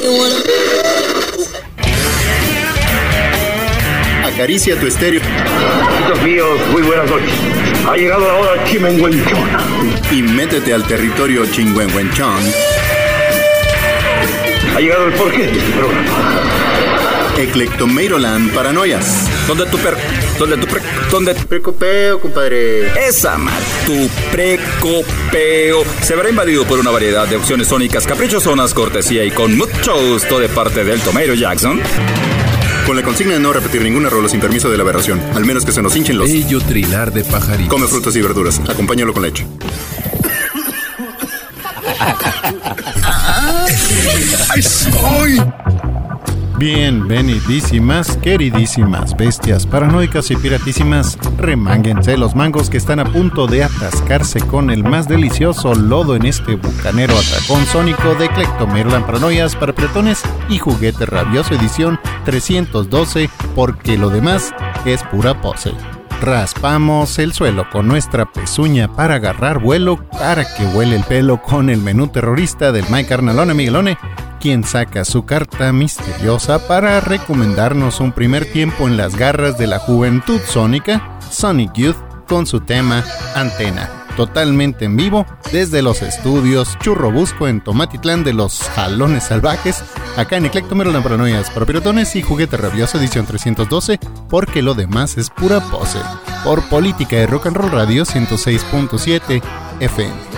Acaricia tu estéreo. Amigos míos, muy buenas noches. Ha llegado la hora chimenguenchona. Y métete al territorio chingüengüenchón. Ha llegado el porqué de este programa. Eclectomeiroland Paranoias. ¿Dónde tu precopeo, compadre? Esa mal, tu precopeo se verá invadido por una variedad de opciones sónicas caprichosonas, cortesía y con mucho gusto de parte del Tomeiro Jackson. Con la consigna de no repetir ninguna rola sin permiso de la aberración, al menos que se nos hinchen los... Bello trinar de pajaritos. Come frutas y verduras, acompáñalo con leche. ¡Ay, soy! Bienvenidísimas, queridísimas bestias paranoicas y piratísimas, remánguense los mangos que están a punto de atascarse con el más delicioso lodo en este bucanero atracón sónico de Eclectomeiroland Paranoias para pretones y juguete rabioso edición 312, porque lo demás es pura pose. Raspamos el suelo con nuestra pezuña para agarrar vuelo, para que huele el pelo con el menú terrorista del Mike Carnalone Miguelone, quien saca su carta misteriosa para recomendarnos un primer tiempo en las garras de la juventud sónica, Sonic Youth, con su tema Antena, totalmente en vivo desde los estudios Churrobusco en Tomatitlán de los Jalones Salvajes, acá en Eclectomeiroland Paranoias para piratones y juguete rabioso edición 312, porque lo demás es pura pose, por Política de Rock and Roll Radio 106.7 FM.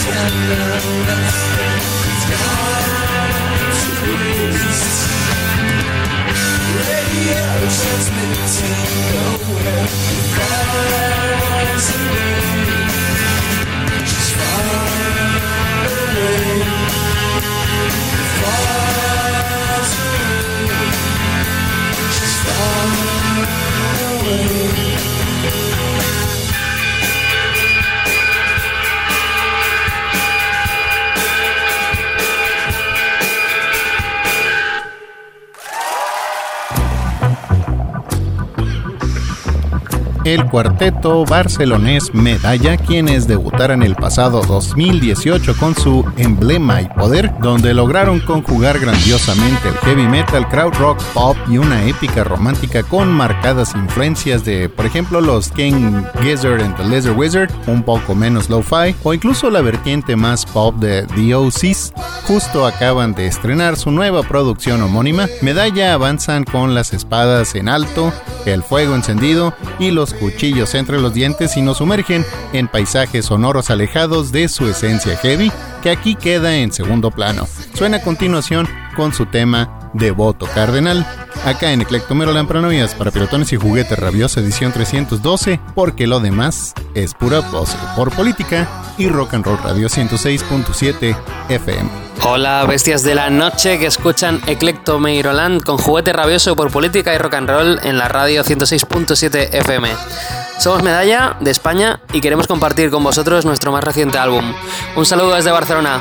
El cuarteto barcelonés Medalla, quienes debutaron el pasado 2018 con su Emblema y Poder, donde lograron conjugar grandiosamente el heavy metal, crowd rock, pop y una épica romántica con marcadas influencias de, por ejemplo, los King Gizzard and the Lizard Wizard, un poco menos lo-fi, o incluso la vertiente más pop de The OCs. Justo acaban de estrenar su nueva producción homónima. Medalla avanzan con las espadas en alto, el fuego encendido y los cuchillos entre los dientes y nos sumergen en paisajes sonoros alejados de su esencia heavy, que aquí queda en segundo plano. Suena a continuación con su tema Devoto Cardenal, acá en Eclectomeroland Paranoias para Pirotones y Juguetes Rabiosa edición 312, porque lo demás es pura pose, por Política y Rock and Roll Radio 106.7 FM. Hola bestias de la noche que escuchan Eclectomeroland con Juguete Rabioso por Política y Rock and Roll en la radio 106.7 FM. Somos Medalla, de España, y queremos compartir con vosotros nuestro más reciente álbum. Un saludo desde Barcelona.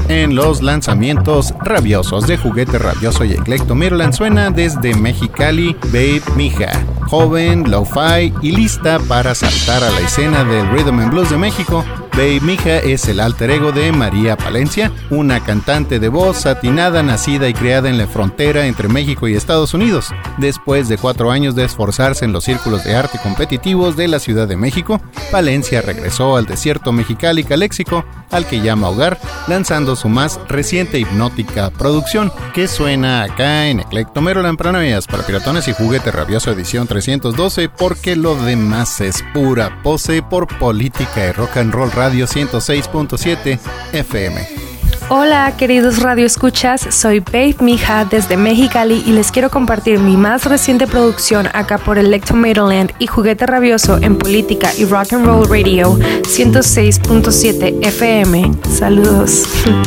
en los lanzamientos rabiosos de Juguete Rabioso y Eclecto Maryland. Suena desde Mexicali, Babe Mija, joven, lo-fi y lista para saltar a la escena del Rhythm and Blues de México. Babe Mija es el alter ego de María Palencia, una cantante de voz satinada nacida y criada en la frontera entre México y Estados Unidos. Después de 4 años de esforzarse en los círculos de arte competitivos de la Ciudad de México, Palencia regresó al desierto Mexicali Caléxico, al que llama hogar, lanzando su más reciente hipnótica producción, que suena acá en Eclecto Maryland, Paranoias para Piratones y Juguete Rabioso edición 312, porque lo demás es pura pose, por Política y Rock and Roll Radio 106.7 FM. Hola queridos radioescuchas, soy Babe Mija desde Mexicali y les quiero compartir mi más reciente producción acá por Electro Maryland y Juguete Rabioso en Política y Rock and Roll Radio 106.7 FM. Saludos.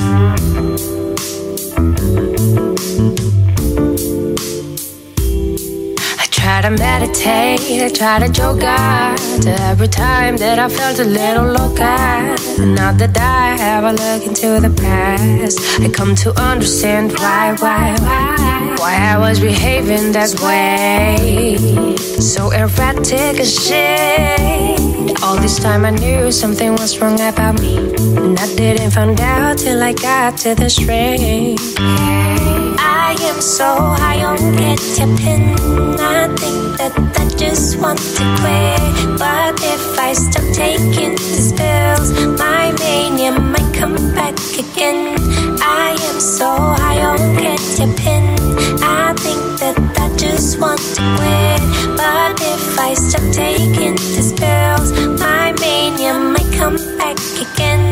I try to meditate, I try to yoga to every time that I felt a little loca. Now that I have a look into the past, I come to understand why I was behaving that way, so erratic as shit. All this time I knew something was wrong about me, and I didn't find out till I got to the string. I am so high on ketamine, I think that I just want to quit. But if I stop taking these pills, my mania might come back again. I am so high on ketamine, I think that I just want to quit. But if I stop taking these pills, my mania might come back again.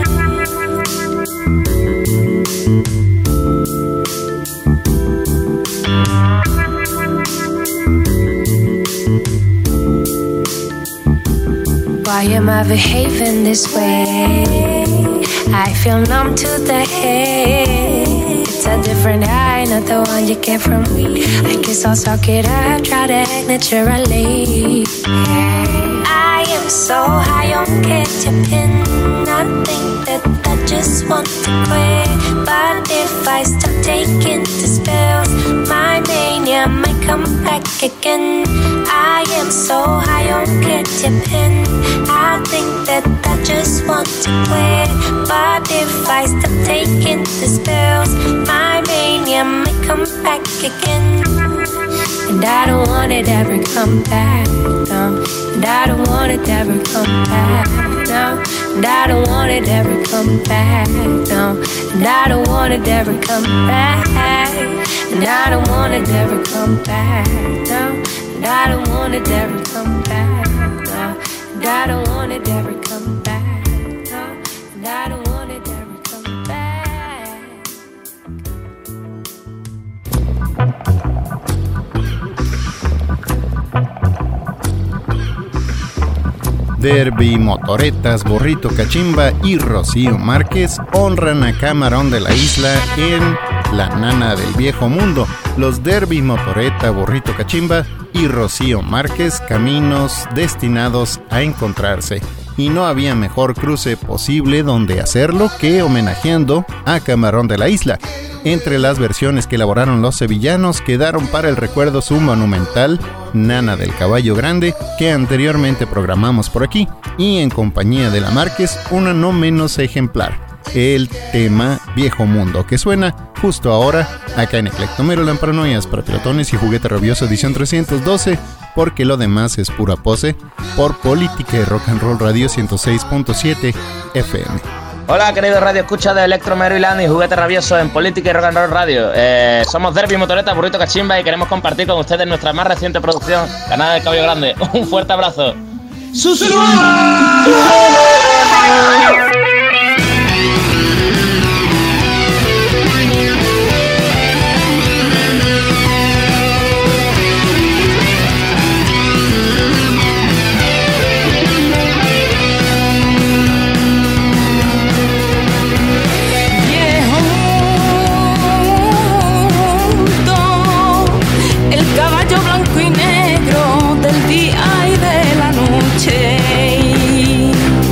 Why am I behaving this way? I feel numb to the head. It's a different high, not the one you get from me. I guess I'll suck it up, try to act naturally. I am so high on ketamine, I think that I just want to quit. But if I stop taking these pills, my mania might come back again. I am so high on ketamine, I think that I just want to quit. But if I stop taking these pills, my mania might come back again. And I don't want it ever come back, no. And I don't want it ever come back, no. And I don't want it ever come back, no. And I don't want it ever come back. And I don't want it ever come back, no. And I don't want it ever come back, no. And I don't want it ever come back, no. And I don't want it ever come back. Derby, Motoretas, Burrito Cachimba y Rocío Márquez honran a Camarón de la Isla en La Nana del Viejo Mundo. Los Derby, Motoreta, Burrito Cachimba y Rocío Márquez, caminos destinados a encontrarse. Y no había mejor cruce posible donde hacerlo que homenajeando a Camarón de la Isla. Entre las versiones que elaboraron los sevillanos quedaron para el recuerdo su monumental Nana del Caballo Grande, que anteriormente programamos por aquí, y en compañía de la Márquez, una no menos ejemplar, el tema Viejo Mundo, que suena justo ahora acá en Eclecto Maryland, Paranoias para Piratones y Juguete Rabioso edición 312, porque lo demás es pura pose, por Política y Rock and Roll Radio 106.7 FM. Hola queridos radio escucha de Electro Maryland y Juguete Rabioso en Política y Rock and Roll Radio. Somos Derby, Motoreta, Burrito Cachimba y queremos compartir con ustedes nuestra más reciente producción, Nana del Caballo Grande. Un fuerte abrazo. Del día y de la noche.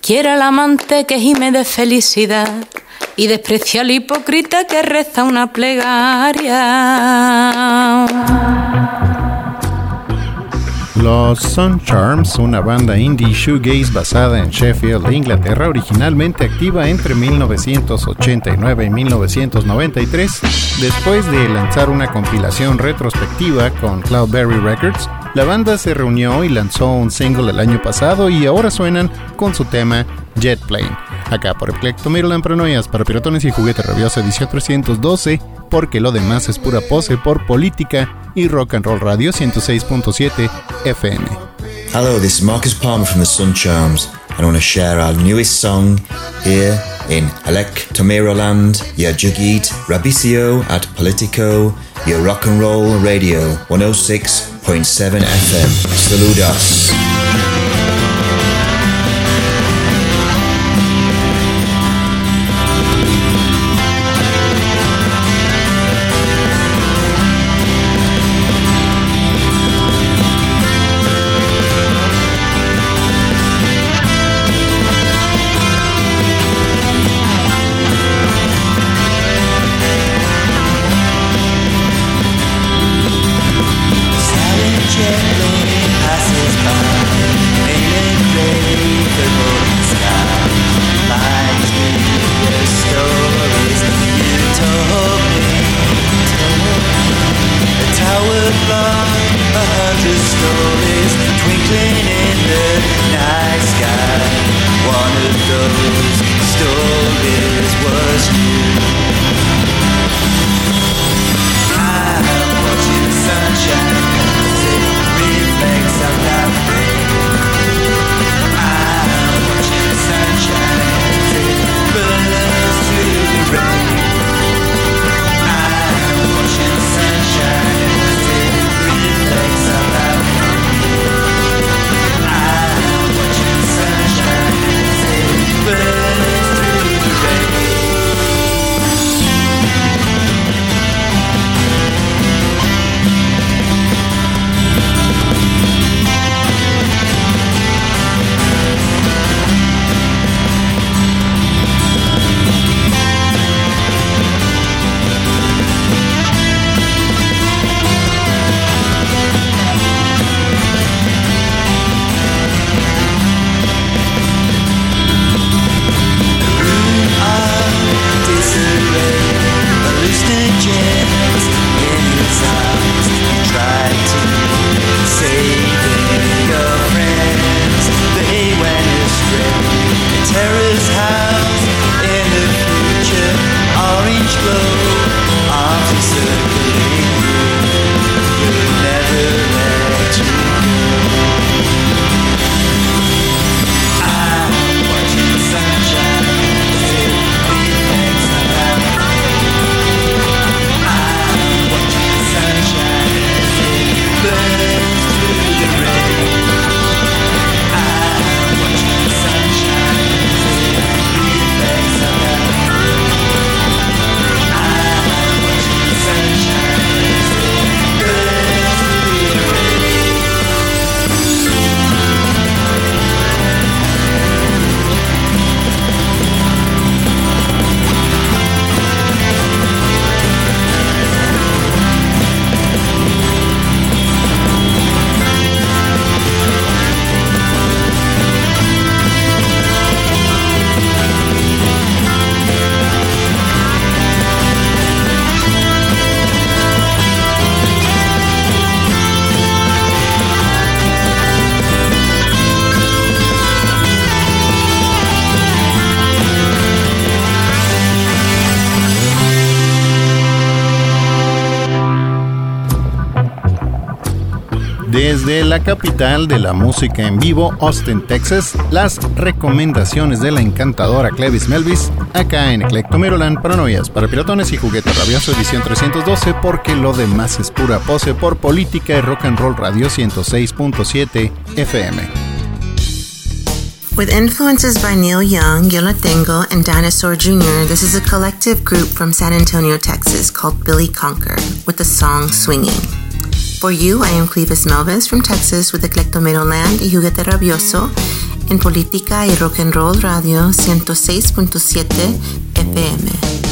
Quiero al amante que gime de felicidad y desprecio al hipócrita que reza una plegaria. Los Sun Charms, una banda indie shoegaze basada en Sheffield, Inglaterra, originalmente activa entre 1989 y 1993, después de lanzar una compilación retrospectiva con Cloudberry Records, la banda se reunió y lanzó un single el año pasado y ahora suenan con su tema Jet Plane. Acá por Eclecto Maryland, Paranoias para Piratones y Juguete Rabioso, edición 312, porque lo demás es pura pose, por Política y Rock and Roll Radio 106.7 FM. Hello, this is Marcus Palmer from the Sun Charms, and I want to share our newest song here in Electomeroland, your Jugit Rabicio at Politico, your Rock and Roll Radio 106.7 FM. Saludos. Desde la capital de la música en vivo, Austin, Texas, las recomendaciones de la encantadora Clevis Melvis, acá en Eclectomeroland, Paranoias para Piratones y Juguete Rabioso, edición 312, porque lo demás es pura pose, por Política y Rock and Roll Radio 106.7 FM. With influences by Neil Young, Yo La Tengo, and Dinosaur Jr., this is a collective group from San Antonio, Texas called Billy Conker, with the song Swinging. For you, I am Clevis Melvis from Texas with Eclectomeroland y Juguete Rabioso, en Política y Rock and Roll Radio 106.7 FM.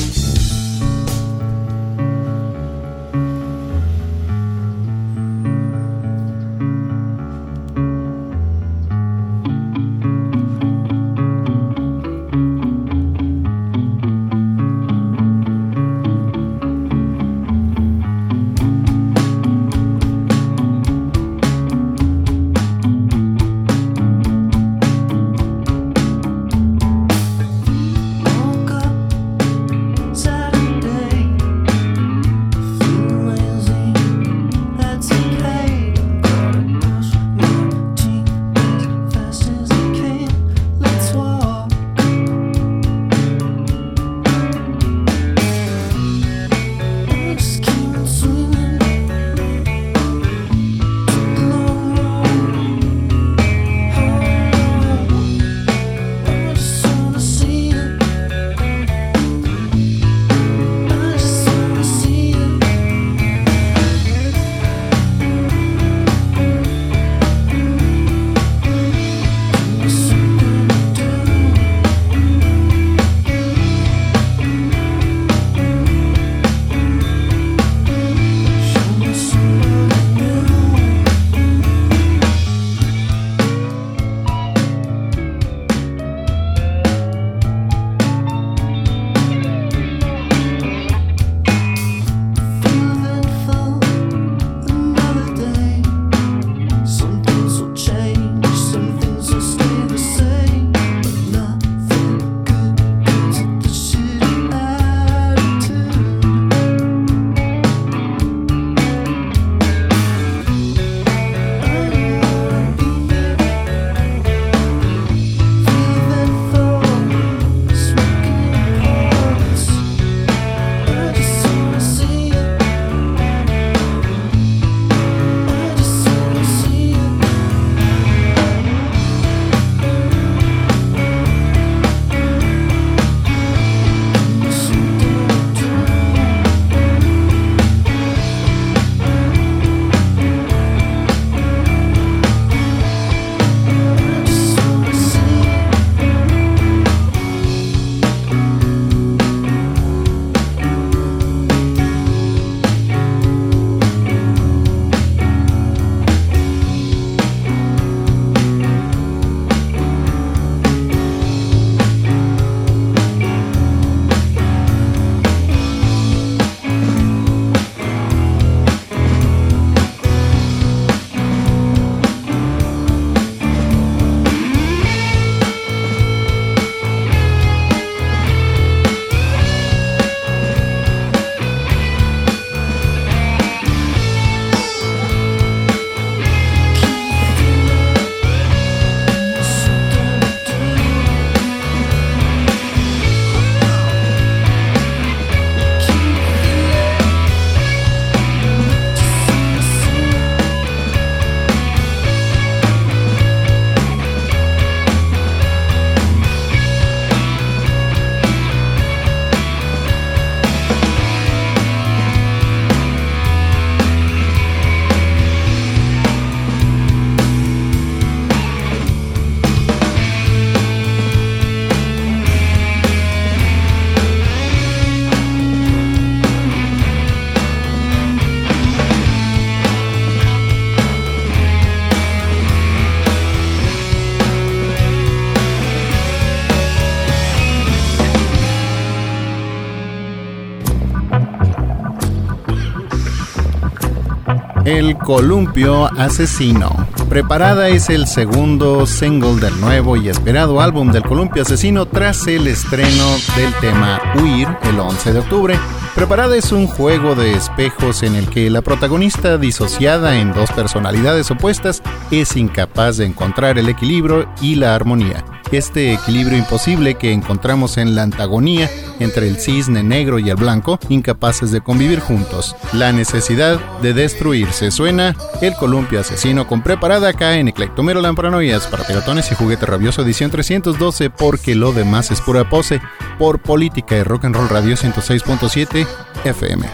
El Columpio Asesino. Preparada es el segundo single del nuevo y esperado álbum del Columpio Asesino tras el estreno del tema Huir el 11 de octubre. Preparada es un juego de espejos en el que la protagonista, disociada en dos personalidades opuestas, es incapaz de encontrar el equilibrio y la armonía. Este equilibrio imposible que encontramos en la antagonía entre el cisne negro y el blanco, incapaces de convivir juntos. La necesidad de destruirse. Suena El Columpio Asesino con Preparada acá en Eclectomeroland Paranoias para Piratones y Juguete Rabioso edición 312, porque lo demás es pura pose, por Política y Rock and Roll Radio 106.7 FM.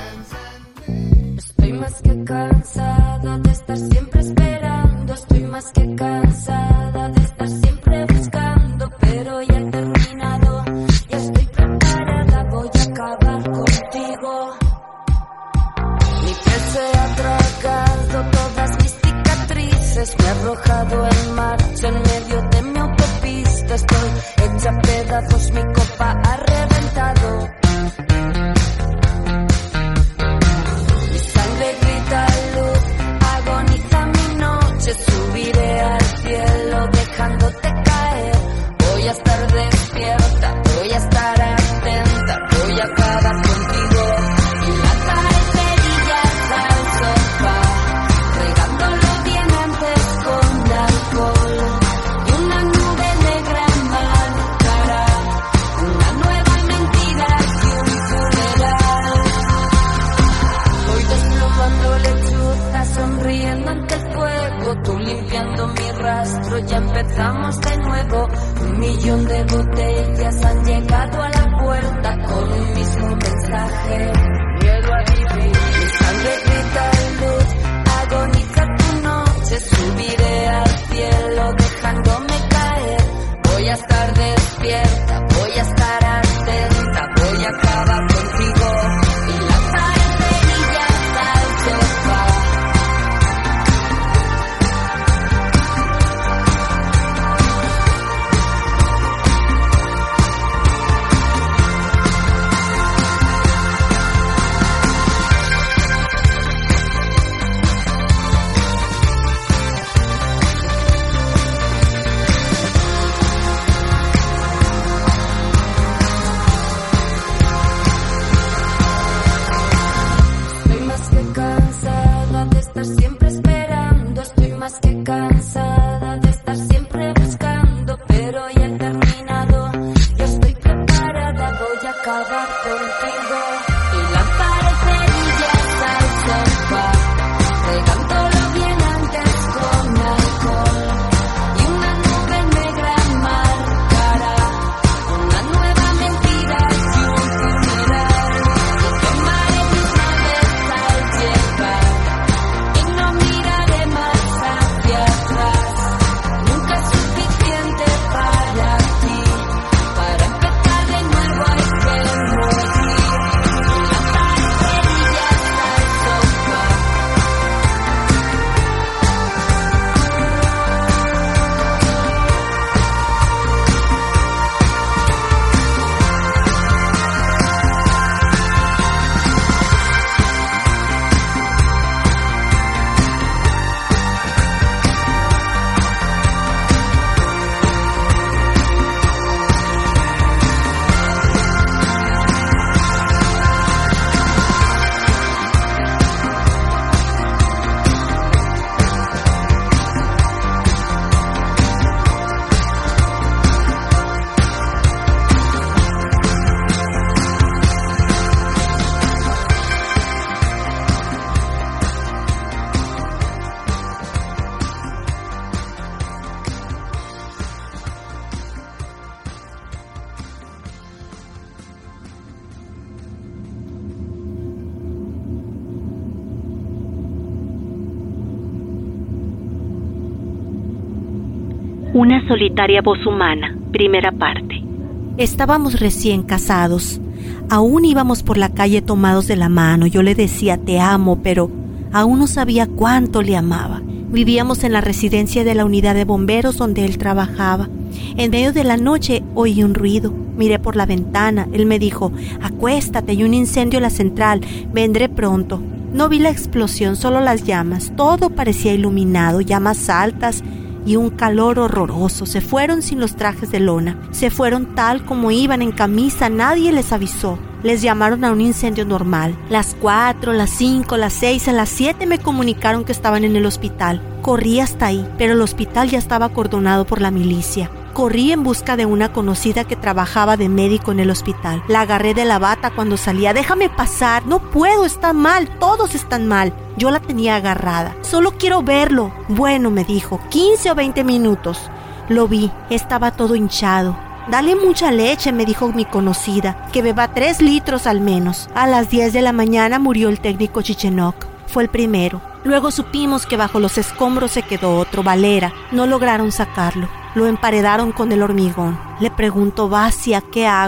Estoy más que cansada de estar siempre esperando. Estoy más que cansada de estar siempre buscando. veces me he arrojado en marcha en medio de mi autopista. Estoy hecha a pedazos, mi copa ha reventado. Mi sangre grita luz, agoniza mi noche. Subiré al cielo dejándote caer. Voy a estar despierta, voy a estar atenta, voy a acabar contigo. Y lanzaré cerillas al sofá, regándolo bien antes con alcohol. Y una nube negra marcará una nueva mentira y un funeral. Voy desplomando lechuza, sonriendo ante el fuego. Tú limpiando mi rastro, ya empezamos de nuevo. 1,000,000 de botellas han llegado a la puerta con un mismo mensaje. Miedo a vivir. Mi sangre grita luz, agoniza tu noche. Subiré al cielo dejándome caer. Voy a estar despierta, voy a estar atenta, voy a acabar contigo. Y lanzaré cerillas al sofá. Siempre esperando, estoy más que cansada de estar siempre buscando, pero ya he terminado, yo estoy preparada, voy a acabar contigo y lanzaré cerillas al sofá, regándolo bien antes con alcohol, y una nube negra marcará una nueva mentira y un funeral, y quemaré mis naves al llegar. No miraré más hacia atrás, nunca es suficiente para ti, para empezar de nuevo hay que morir, y lanzar cerillas al sofá. Una solitaria voz humana, primera parte. Estábamos recién casados. Aún íbamos por la calle tomados de la mano. Yo le decía te amo, pero aún no sabía cuánto le amaba. Vivíamos en la residencia de la unidad de bomberos donde él trabajaba. En medio de la noche oí un ruido. Miré por la ventana. Él me dijo, acuéstate, hay un incendio en la central. Vendré pronto. No vi la explosión, solo las llamas. Todo parecía iluminado, llamas altas y un calor horroroso. Se fueron sin los trajes de lona. Se fueron tal como iban, en camisa. Nadie les avisó. Les llamaron a un incendio normal. Las 4, las 5, las 6, a las 7 me comunicaron que estaban en el hospital. Corrí hasta ahí, pero el hospital ya estaba acordonado por la milicia. Corrí en busca de una conocida que trabajaba de médico en el hospital. La agarré de la bata cuando salía. Déjame pasar, no puedo, está mal, todos están mal. Yo la tenía agarrada. Solo quiero verlo. Bueno, me dijo, 15 o 20 minutos. Lo vi, estaba todo hinchado. Dale mucha leche, me dijo mi conocida, que beba 3 litros al menos. A las 10 de la mañana murió el técnico Chichenok. Fue el primero. Luego supimos que bajo los escombros se quedó otro, Valera. No lograron sacarlo. Lo emparedaron con el hormigón. Le preguntó, Basia, ¿qué hago?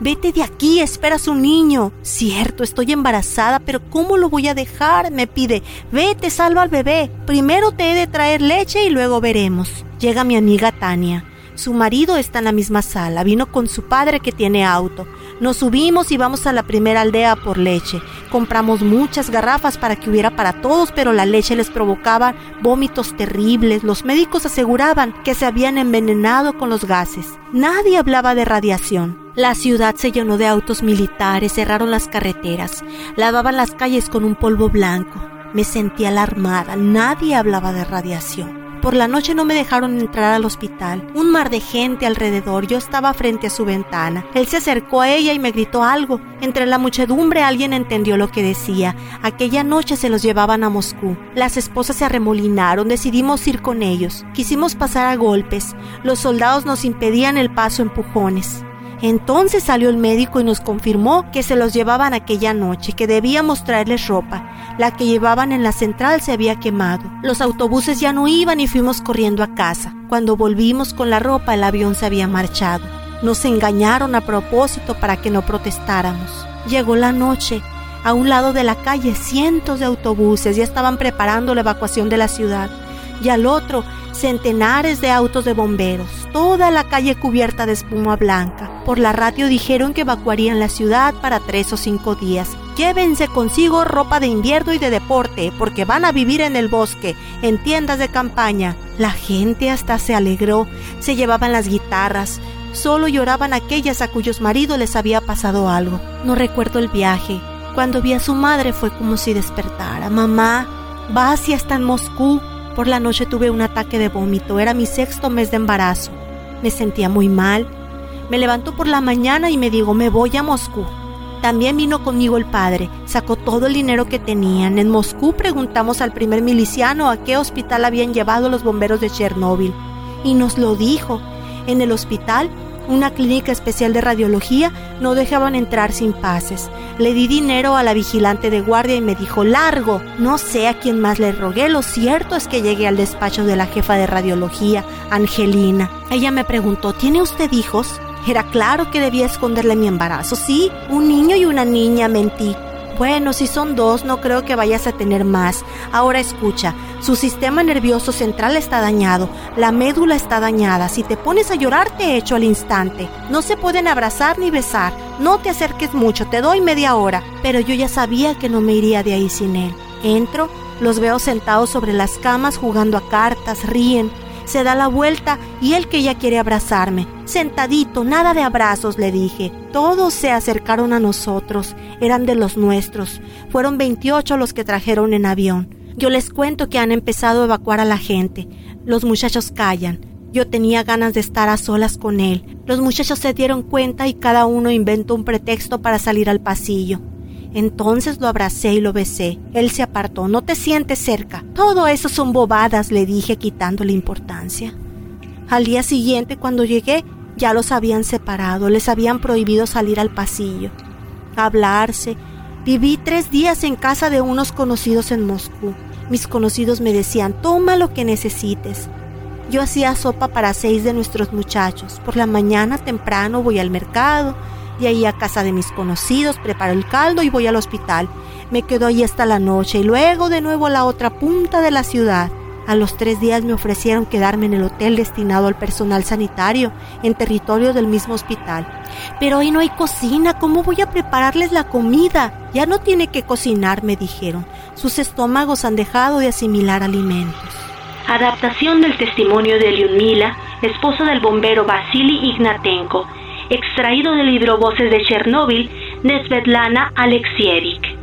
Vete de aquí, esperas un niño. Cierto, estoy embarazada, pero ¿cómo lo voy a dejar? Me pide, vete, salva al bebé. Primero te he de traer leche y luego veremos. Llega mi amiga Tania. Su marido está en la misma sala, vino con su padre que tiene auto. Nos subimos y vamos a la primera aldea por leche. Compramos muchas garrafas para que hubiera para todos, pero la leche les provocaba vómitos terribles. Los médicos aseguraban que se habían envenenado con los gases. Nadie hablaba de radiación. La ciudad se llenó de autos militares, cerraron las carreteras, lavaban las calles con un polvo blanco. Me sentí alarmada, nadie hablaba de radiación. Por la noche no me dejaron entrar al hospital. Un mar de gente alrededor. Yo estaba frente a su ventana. Él se acercó a ella y me gritó algo. Entre la muchedumbre alguien entendió lo que decía. Aquella noche se los llevaban a Moscú. Las esposas se arremolinaron. Decidimos ir con ellos. Quisimos pasar a golpes. Los soldados nos impedían el paso a empujones. Entonces salió el médico y nos confirmó que se los llevaban aquella noche, que debíamos traerles ropa. La que llevaban en la central se había quemado. Los autobuses ya no iban y fuimos corriendo a casa. Cuando volvimos con la ropa, el avión se había marchado. Nos engañaron a propósito para que no protestáramos. Llegó la noche. A un lado de la calle, cientos de autobuses ya estaban preparando la evacuación de la ciudad. Y al otro, centenares de autos de bomberos, toda la calle cubierta de espuma blanca. Por la radio dijeron que evacuarían la ciudad para 3 o 5 días. Llévense consigo ropa de invierno y de deporte, porque van a vivir en el bosque, en tiendas de campaña. La gente hasta se alegró, se llevaban las guitarras. Solo lloraban aquellas a cuyos maridos les había pasado algo. No recuerdo el viaje. Cuando vi a su madre fue como si despertara. Mamá, vas y está en Moscú. Por la noche tuve un ataque de vómito. Era mi 6º mes de embarazo. Me sentía muy mal. Me levantó por la mañana y me dijo, me voy a Moscú. También vino conmigo el padre. Sacó todo el dinero que tenían. En Moscú preguntamos al primer miliciano a qué hospital habían llevado los bomberos de Chernóbil. Y nos lo dijo. En el hospital, una clínica especial de radiología, no dejaban entrar sin pases. Le di dinero a la vigilante de guardia y me dijo, largo. No sé a quién más le rogué. Lo cierto es que llegué al despacho de la jefa de radiología, Angelina. Ella me preguntó, ¿tiene usted hijos? Era claro que debía esconderle mi embarazo. Sí, un niño y una niña, mentí. Bueno, si son 2, no creo que vayas a tener más. Ahora escucha, su sistema nervioso central está dañado, la médula está dañada. Si te pones a llorar, te echo al instante. No se pueden abrazar ni besar. No te acerques mucho, te doy media hora. Pero yo ya sabía que no me iría de ahí sin él. Entro, los veo sentados sobre las camas jugando a cartas, ríen. Se da la vuelta y él que ya quiere abrazarme. Sentadito, nada de abrazos, le dije. Todos se acercaron a nosotros, eran de los nuestros. Fueron 28 los que trajeron en avión. Yo les cuento que han empezado a evacuar a la gente. Los muchachos callan. Yo tenía ganas de estar a solas con él. Los muchachos se dieron cuenta y cada uno inventó un pretexto para salir al pasillo. Entonces lo abracé y lo besé. Él se apartó. No te sientes cerca. Todo eso son bobadas, le dije, quitándole importancia. Al día siguiente, cuando llegué, ya los habían separado. Les habían prohibido salir al pasillo, hablarse. Viví 3 días en casa de unos conocidos en Moscú. Mis conocidos me decían, toma lo que necesites. Yo hacía sopa para 6 de nuestros muchachos. Por la mañana temprano voy al mercado. Y ahí a casa de mis conocidos, preparo el caldo y voy al hospital. Me quedo ahí hasta la noche y luego de nuevo a la otra punta de la ciudad. A los 3 días me ofrecieron quedarme en el hotel destinado al personal sanitario, en territorio del mismo hospital. Pero hoy no hay cocina, ¿cómo voy a prepararles la comida? Ya no tiene que cocinar, me dijeron. Sus estómagos han dejado de asimilar alimentos. Adaptación del testimonio de Lyudmila, esposa del bombero Vasily Ignatenko, extraído del libro Voces de Chernóbil de Svetlana Alexievich.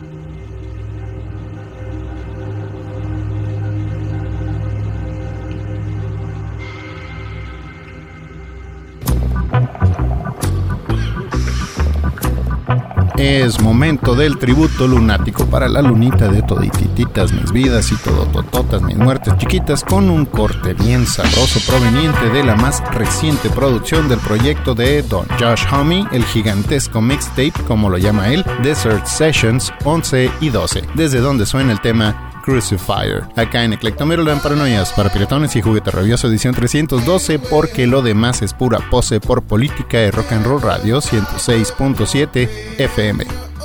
Es momento del tributo lunático para la lunita de toditititas mis vidas y todotototas mis muertes chiquitas, con un corte bien sabroso proveniente de la más reciente producción del proyecto de Don Josh Homme, el gigantesco mixtape, como lo llama él, Desert Sessions 11 y 12, desde donde suena el tema Crucifier. Acá en Eclecto Maryland, Paranoias para Piratones y Juguete Rabioso edición 312, porque lo demás es pura pose, por Política y Rock and Roll Radio 106.7 FM.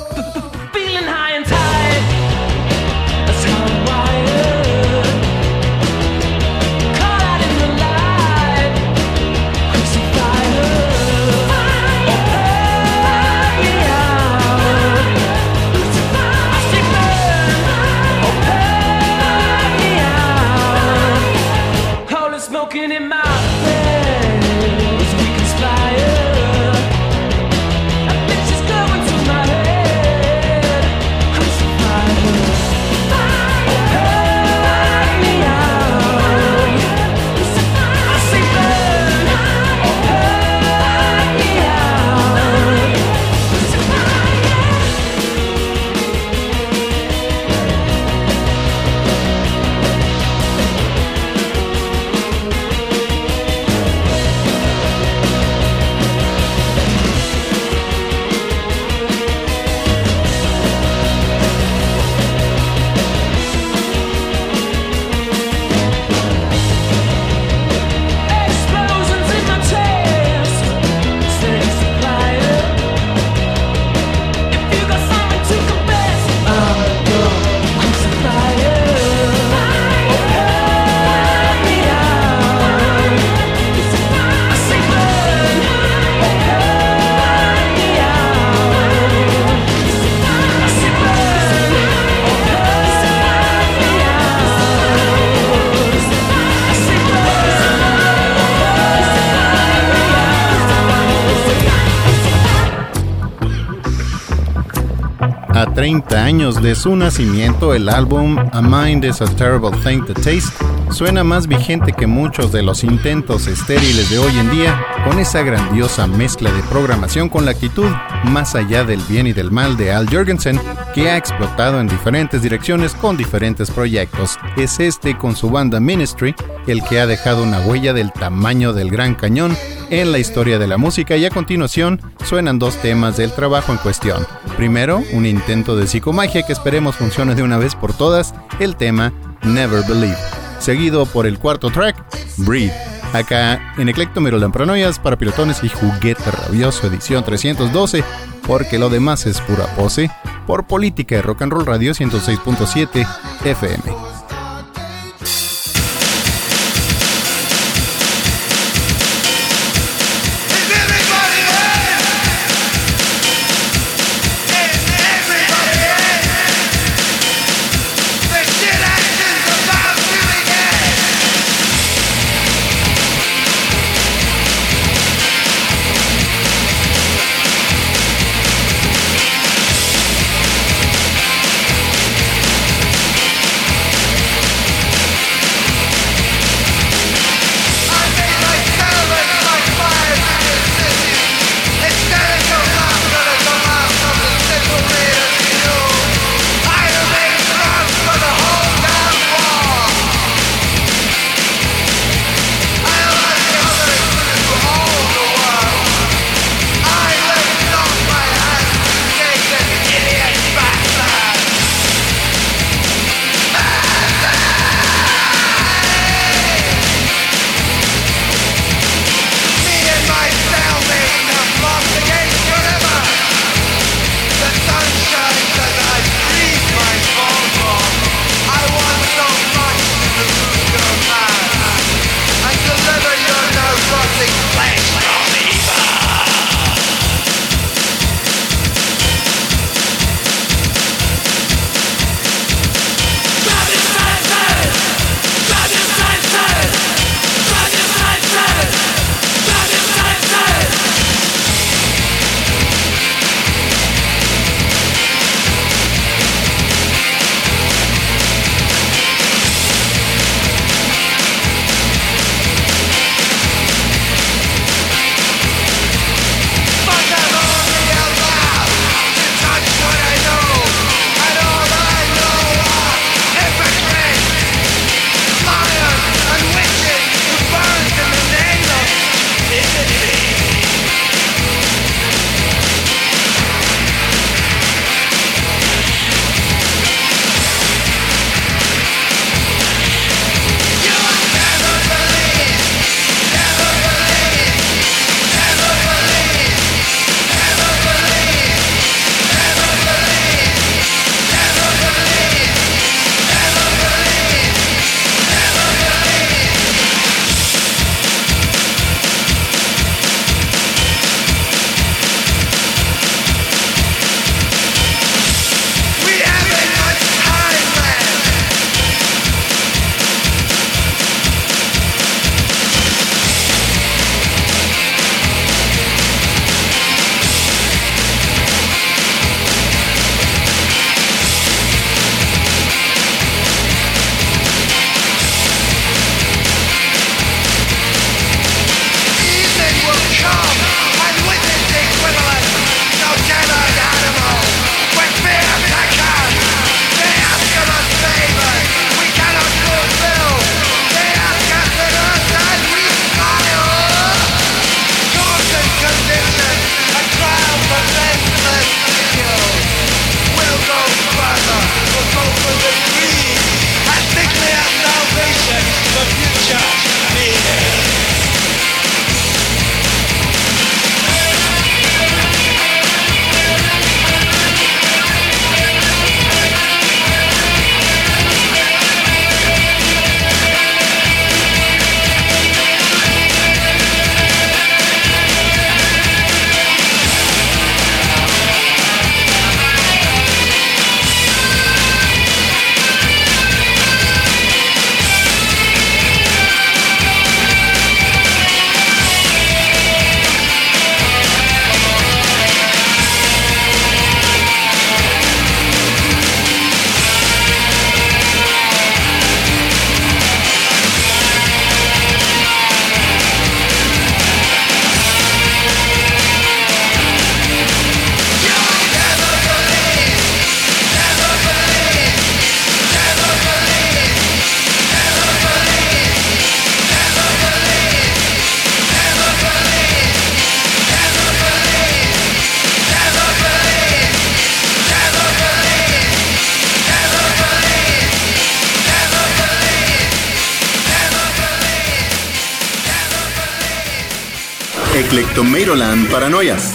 A 30 años de su nacimiento, el álbum A Mind is a Terrible Thing to Taste suena más vigente que muchos de los intentos estériles de hoy en día, con esa grandiosa mezcla de programación con la actitud más allá del bien y del mal de Al Jourgensen, que ha explotado en diferentes direcciones con diferentes proyectos. Es con su banda Ministry el que ha dejado una huella del tamaño del Gran Cañón en la historia de la música, y a continuación suenan dos temas del trabajo en cuestión. Primero, un intento de psicomagia que esperemos funcione de una vez por todas, el tema Never Believe, seguido por el cuarto track, Breathe, acá en Eclecto Maryland Paranoias para Pilotones y Juguete Rabioso edición 312, porque lo demás es pura pose, por Política y Rock and Roll Radio 106.7 FM. Eclectomeiroland Paranoias.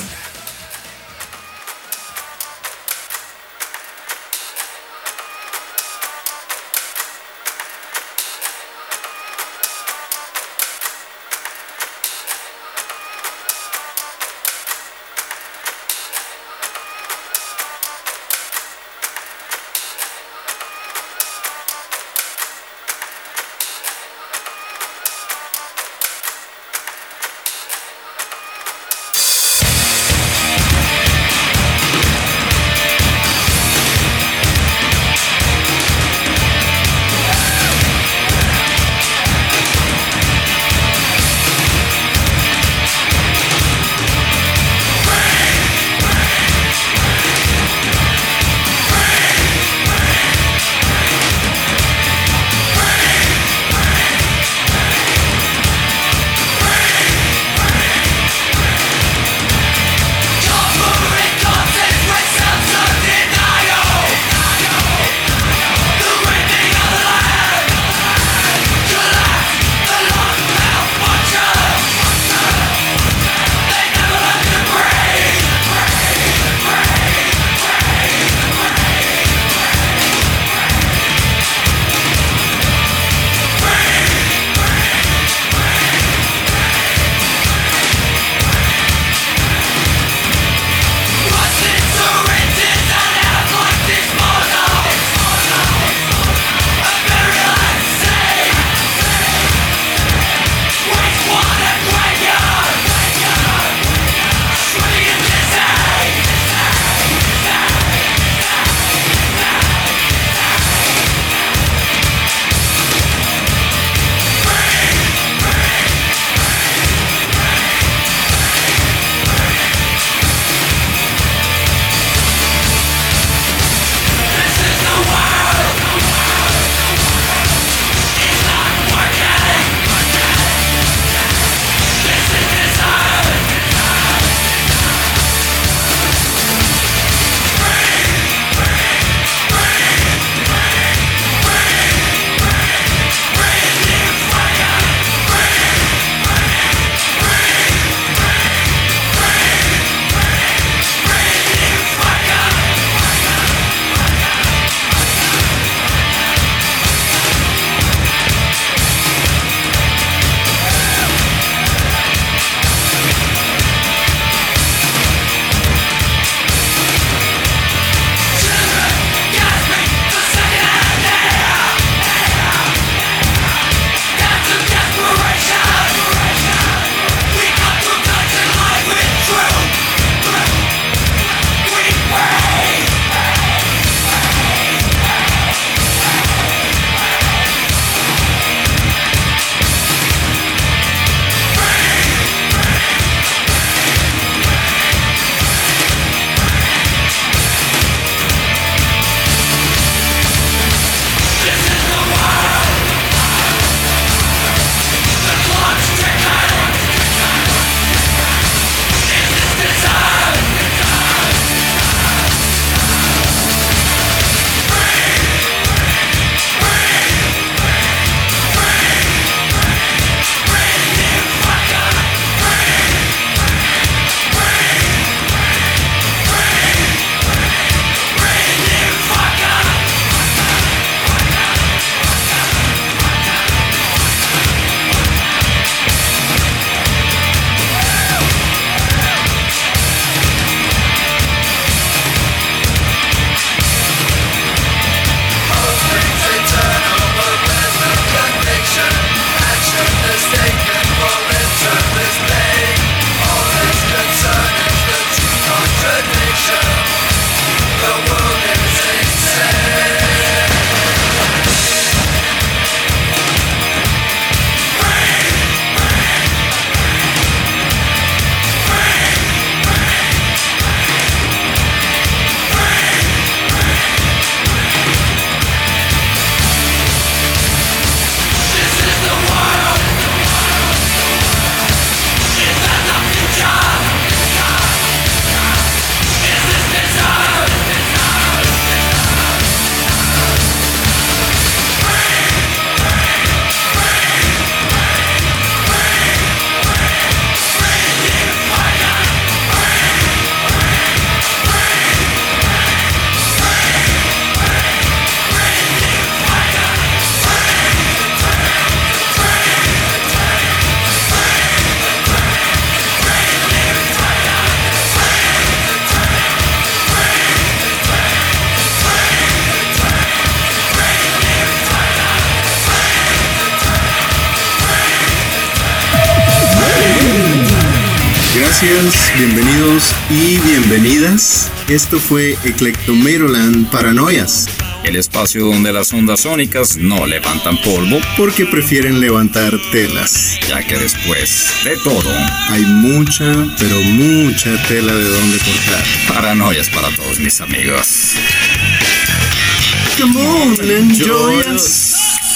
Gracias, bienvenidos y bienvenidas. Esto fue Eclectomeroland Paranoias. El espacio donde las ondas sónicas no levantan polvo, porque prefieren levantar telas. ya que después de todo, hay mucha, pero mucha tela de donde cortar. Paranoias para todos mis amigos. Come on, enjoy us.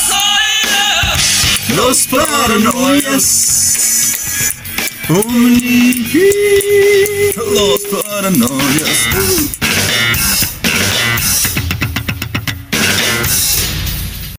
Los paranoias. Los paranoias.